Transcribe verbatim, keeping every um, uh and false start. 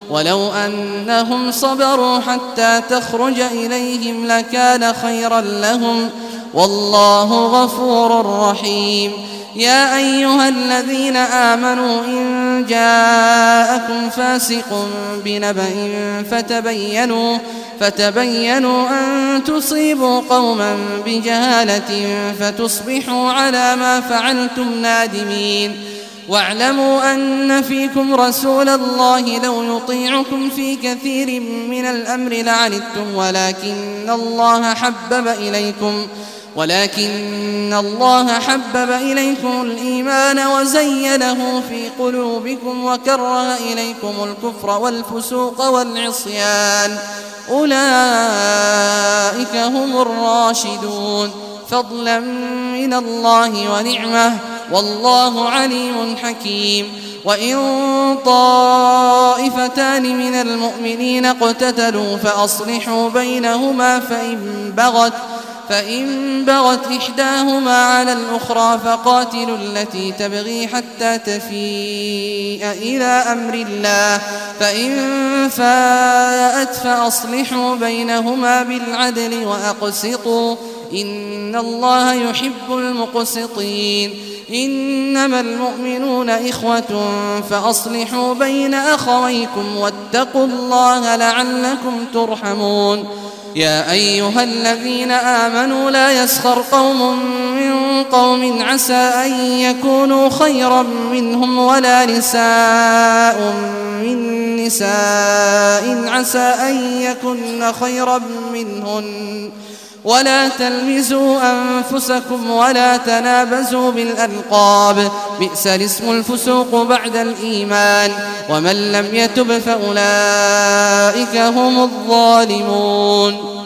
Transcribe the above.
ولو أنهم صبروا حتى تخرج إليهم لكان خيرا لهم والله غفور رحيم. يا أيها الذين آمنوا إن جاءكم فاسق بنبأ فتبينوا فتبينوا أن تصيبوا قوما بجهالة فتصبحوا على ما فعلتم نادمين. واعلموا أن فيكم رسول الله لو يطيعكم في كثير من الأمر لعنتم ولكن الله حبب إليكم ولكن الله حبب إليكم الإيمان وزينه في قلوبكم وكره إليكم الكفر والفسوق والعصيان أولئك هم الراشدون فضلا من الله ونعمة والله عليم حكيم. وإن طائفتان من المؤمنين اقتتلوا فأصلحوا بينهما فإن بغت فإن بغت إحداهما على الأخرى فقاتلوا التي تبغي حتى تفيء إلى أمر الله فإن فاءت فأصلحوا بينهما بالعدل وأقسطوا إن الله يحب المقسطين. إنما المؤمنون إخوة فأصلحوا بين أخويكم واتقوا الله لعلكم ترحمون. يا أيها الذين آمنوا لا يسخر قوم من قوم عسى أن يكونوا خيرا منهم ولا نساء من نساء عسى أن يكن خيرا منهن ولا تلمزوا أنفسكم ولا تنابزوا بالألقاب بئس الاسم الفسوق بعد الإيمان ومن لم يتب فأولئك هم الظالمون.